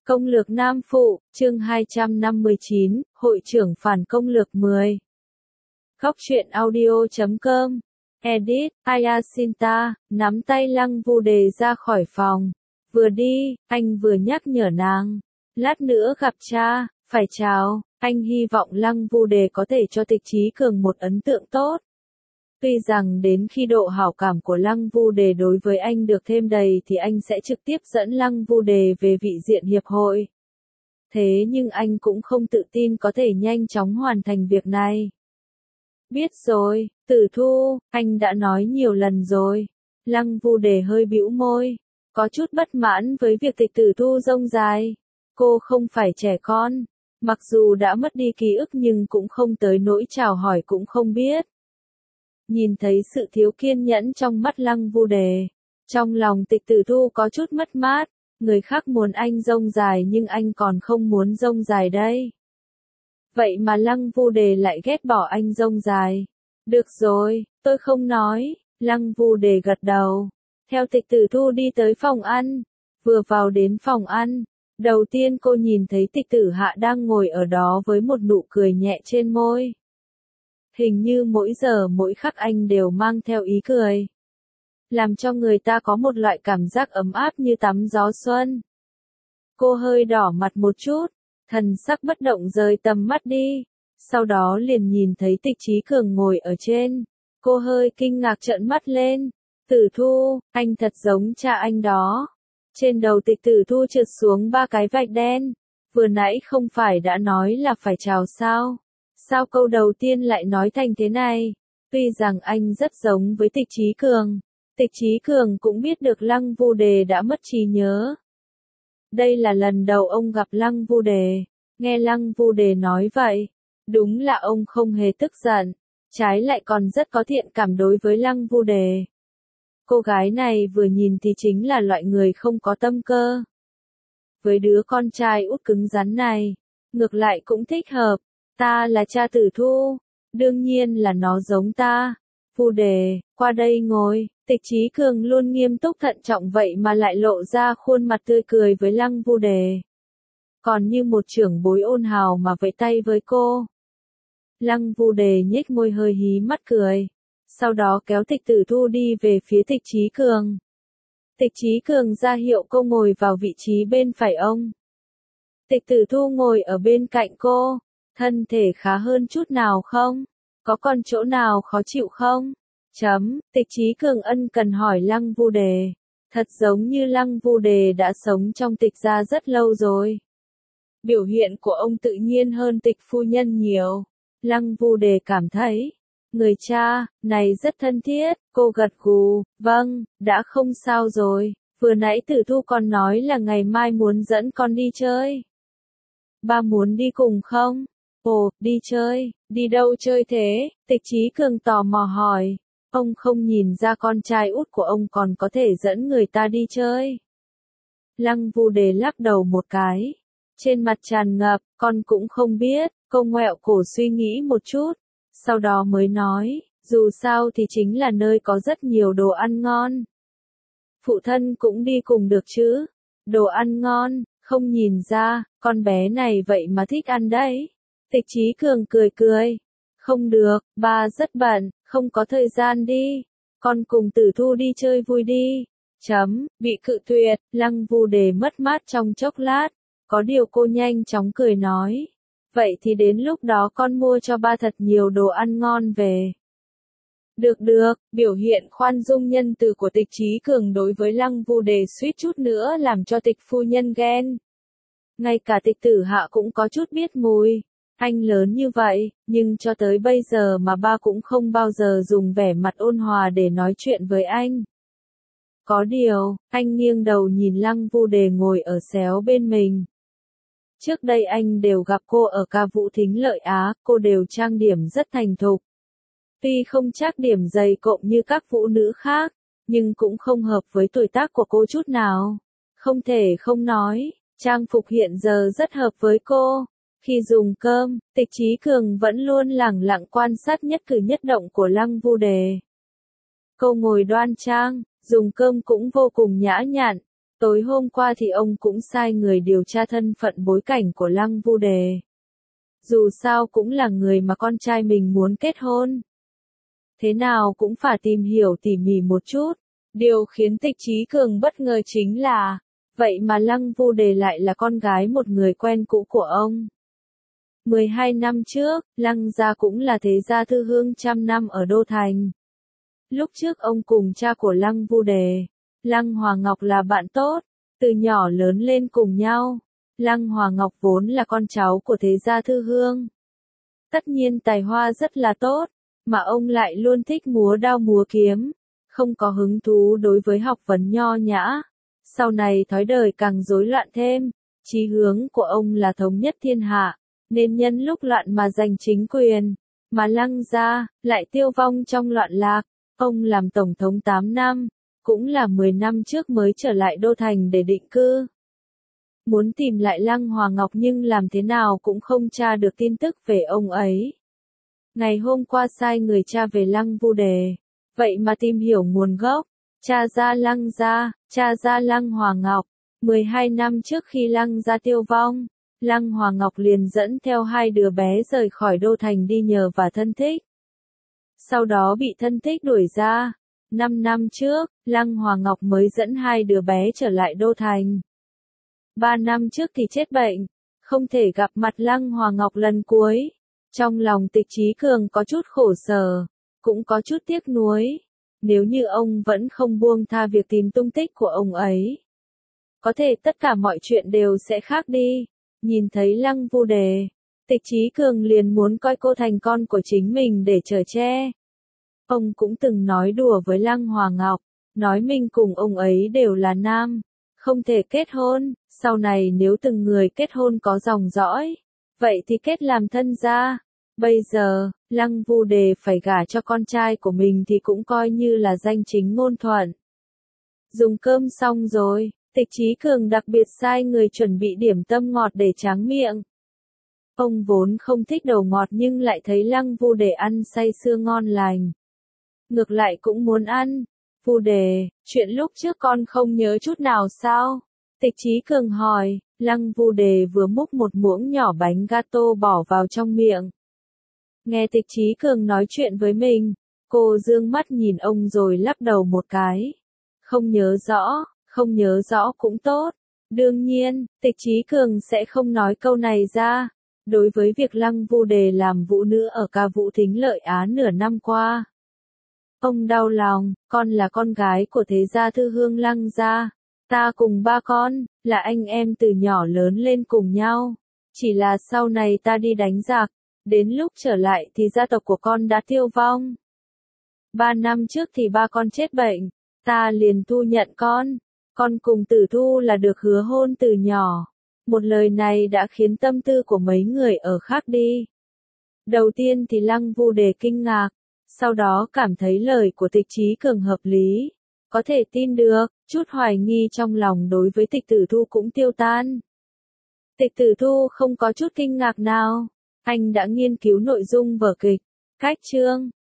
Công lược Nam Phụ, chương 259, Hội trưởng phản công lược 10. Góc truyện audio.com. Edit, Ayasinta, nắm tay Lăng Vu Đề ra khỏi phòng. Vừa đi, anh vừa nhắc nhở nàng. Lát nữa gặp cha, phải chào. Anh hy vọng Lăng Vu Đề có thể cho Tịch Chí Cường một ấn tượng tốt. Tuy rằng đến khi độ hảo cảm của Lăng Vu Đề đối với anh được thêm đầy thì anh sẽ trực tiếp dẫn Lăng Vu Đề về vị diện hiệp hội. Thế nhưng anh cũng không tự tin có thể nhanh chóng hoàn thành việc này. Biết rồi, Tử Thu, anh đã nói nhiều lần rồi. Lăng Vu Đề hơi bĩu môi, có chút bất mãn với việc Tịch Tử Thu rông dài. Cô không phải trẻ con, mặc dù đã mất đi ký ức nhưng cũng không tới nỗi chào hỏi cũng không biết. Nhìn thấy sự thiếu kiên nhẫn trong mắt Lăng Vu Đề, trong lòng Tịch Tử Thu có chút mất mát, người khác muốn anh rông dài nhưng anh còn không muốn rông dài đây. Vậy mà Lăng Vu Đề lại ghét bỏ anh rông dài. Được rồi, tôi không nói, Lăng Vu Đề gật đầu. Theo Tịch Tử Thu đi tới phòng ăn, vừa vào đến phòng ăn, đầu tiên cô nhìn thấy Tịch Tử Hạ đang ngồi ở đó với một nụ cười nhẹ trên môi. Hình như mỗi giờ mỗi khắc anh đều mang theo ý cười, làm cho người ta có một loại cảm giác ấm áp như tắm gió xuân. Cô hơi đỏ mặt một chút, thần sắc bất động rời tầm mắt đi, sau đó liền nhìn thấy Tịch Chí Cường ngồi ở trên. Cô hơi kinh ngạc trợn mắt lên. Tử Thu, anh thật giống cha anh đó. Trên đầu Tịch Tử Thu trượt xuống 3 cái vạch đen. Vừa nãy không phải đã nói là phải chào sao? Sao câu đầu tiên lại nói thành thế này? Tuy rằng anh rất giống với Tịch Chí Cường, Tịch Chí Cường cũng biết được Lăng Vu Đề đã mất trí nhớ. Đây là lần đầu ông gặp Lăng Vu Đề. Nghe Lăng Vu Đề nói vậy, đúng là ông không hề tức giận, trái lại còn rất có thiện cảm đối với Lăng Vu Đề. Cô gái này vừa nhìn thì chính là loại người không có tâm cơ. Với đứa con trai út cứng rắn này, ngược lại cũng thích hợp. Ta là cha Tử Thu, đương nhiên là nó giống ta. Vu Đề, qua đây ngồi. Tịch Chí Cường luôn nghiêm túc thận trọng vậy mà lại lộ ra khuôn mặt tươi cười với Lăng Vu Đề. Còn như một trưởng bối ôn hào mà vẫy tay với cô. Lăng Vu Đề nhếch môi hơi hí mắt cười. Sau đó kéo Tịch Tử Thu đi về phía Tịch Chí Cường. Tịch Chí Cường ra hiệu cô ngồi vào vị trí bên phải ông. Tịch Tử Thu ngồi ở bên cạnh cô. Thân thể khá hơn chút nào không? Có còn chỗ nào khó chịu không? Tịch Chí Cường ân cần hỏi Lăng Vu Đề. Thật giống như Lăng Vu Đề đã sống trong Tịch gia rất lâu rồi. Biểu hiện của ông tự nhiên hơn Tịch phu nhân nhiều. Lăng Vu Đề cảm thấy, người cha này rất thân thiết. Cô gật gù, vâng, đã không sao rồi. Vừa nãy Tử Thu còn nói là ngày mai muốn dẫn con đi chơi. Ba muốn đi cùng không? Ồ, đi chơi, đi đâu chơi thế? Tịch Chí Cường tò mò hỏi. Ông không nhìn ra con trai út của ông còn có thể dẫn người ta đi chơi. Lăng Vu Đề lắc đầu một cái. Trên mặt tràn ngập, con cũng không biết. Cô ngoẹo cổ suy nghĩ một chút. Sau đó mới nói, dù sao thì chính là nơi có rất nhiều đồ ăn ngon. Phụ thân cũng đi cùng được chứ. Đồ ăn ngon, không nhìn ra, con bé này vậy mà thích ăn đấy. Tịch Chí Cường cười cười. Không được, ba rất bận, không có thời gian đi. Con cùng Tử Thu đi chơi vui đi. Bị cự tuyệt, Lăng Vu Đề mất mát trong chốc lát. Có điều cô nhanh chóng cười nói. Vậy thì đến lúc đó con mua cho ba thật nhiều đồ ăn ngon về. Được, biểu hiện khoan dung nhân từ của Tịch Chí Cường đối với Lăng Vu Đề suýt chút nữa làm cho Tịch phu nhân ghen. Ngay cả Tịch Tử Hạ cũng có chút biết mùi. Anh lớn như vậy, nhưng cho tới bây giờ mà ba cũng không bao giờ dùng vẻ mặt ôn hòa để nói chuyện với anh. Có điều, anh nghiêng đầu nhìn Lăng Vu Đề ngồi ở xéo bên mình. Trước đây anh đều gặp cô ở ca vũ Thính Lợi Á, cô đều trang điểm rất thành thục. Tuy không chắc điểm dày cộm như các phụ nữ khác, nhưng cũng không hợp với tuổi tác của cô chút nào. Không thể không nói, trang phục hiện giờ rất hợp với cô. Khi dùng cơm, Tịch Chí Cường vẫn luôn lẳng lặng quan sát nhất cử nhất động của Lăng Vu Đề. Cô ngồi đoan trang, dùng cơm cũng vô cùng nhã nhặn, Tối hôm qua thì ông cũng sai người điều tra thân phận bối cảnh của Lăng Vu Đề. Dù sao cũng là người mà con trai mình muốn kết hôn. Thế nào cũng phải tìm hiểu tỉ mỉ một chút. Điều khiến Tịch Chí Cường bất ngờ chính là, vậy mà Lăng Vu Đề lại là con gái một người quen cũ của ông. 12 năm trước, Lăng gia cũng là thế gia thư hương trăm năm ở Đô Thành. Lúc trước ông cùng cha của Lăng Vu Đề, Lăng Hòa Ngọc là bạn tốt, từ nhỏ lớn lên cùng nhau. Lăng Hòa Ngọc vốn là con cháu của thế gia thư hương. Tất nhiên tài hoa rất là tốt, mà ông lại luôn thích múa đao múa kiếm, không có hứng thú đối với học vấn nho nhã. Sau này thói đời càng rối loạn thêm, chí hướng của ông là thống nhất thiên hạ, nên nhân lúc loạn mà giành chính quyền, mà Lăng gia lại tiêu vong trong loạn lạc. Ông làm tổng thống 8 năm, cũng là 10 năm trước mới trở lại Đô Thành để định cư. Muốn tìm lại Lăng Hòa Ngọc nhưng làm thế nào cũng không tra được tin tức về ông ấy. Ngày hôm qua sai người tra về Lăng Vu Đề, vậy mà tìm hiểu nguồn gốc, tra ra Lăng gia, tra ra Lăng Hòa Ngọc. 12 năm trước khi Lăng gia tiêu vong, Lăng Hòa Ngọc liền dẫn theo hai đứa bé rời khỏi Đô Thành đi nhờ vả thân thích. Sau đó bị thân thích đuổi ra. 5 năm trước, Lăng Hòa Ngọc mới dẫn hai đứa bé trở lại Đô Thành. 3 năm trước thì chết bệnh, không thể gặp mặt Lăng Hòa Ngọc lần cuối. Trong lòng Tịch Chí Cường có chút khổ sở, cũng có chút tiếc nuối. Nếu như ông vẫn không buông tha việc tìm tung tích của ông ấy, có thể tất cả mọi chuyện đều sẽ khác đi. Nhìn thấy Lăng Vu Đề, Tịch Chí Cường liền muốn coi cô thành con của chính mình để chở che. Ông cũng từng nói đùa với Lăng Hòa Ngọc, nói mình cùng ông ấy đều là nam, không thể kết hôn, sau này nếu từng người kết hôn có dòng dõi, vậy thì kết làm thân gia. Bây giờ, Lăng Vu Đề phải gả cho con trai của mình thì cũng coi như là danh chính ngôn thuận. Dùng cơm xong rồi, Tịch Chí Cường đặc biệt sai người chuẩn bị điểm tâm ngọt để tráng miệng. Ông vốn không thích đồ ngọt nhưng lại thấy Lăng Vu Đề ăn say sưa ngon lành. Ngược lại cũng muốn ăn. Vu Đề, chuyện lúc trước con không nhớ chút nào sao? Tịch Chí Cường hỏi. Lăng Vu Đề vừa múc một muỗng nhỏ bánh gato bỏ vào trong miệng. Nghe Tịch Chí Cường nói chuyện với mình, cô dương mắt nhìn ông rồi lắc đầu một cái. Không nhớ rõ cũng tốt. Đương nhiên, Tịch Chí Cường sẽ không nói câu này ra. Đối với việc Lăng Vu Đề làm vũ nữ ở ca vũ Thính Lợi Á nửa năm qua, ông đau lòng. Con là con gái của thế gia thư hương Lăng gia. Ta cùng ba con, là anh em từ nhỏ lớn lên cùng nhau. Chỉ là sau này ta đi đánh giặc, đến lúc trở lại thì gia tộc của con đã tiêu vong. 3 năm trước thì ba con chết bệnh, ta liền thu nhận con. Con cùng Tử Thu là được hứa hôn từ nhỏ. Một lời này đã khiến tâm tư của mấy người ở khác đi. Đầu tiên thì Lăng Vu Đề kinh ngạc, sau đó cảm thấy lời của Tịch Chí Cường hợp lý, có thể tin được, chút hoài nghi trong lòng đối với Tịch Tử Thu cũng tiêu tan. Tịch Tử Thu không có chút kinh ngạc nào, anh đã nghiên cứu nội dung vở kịch, cách chương,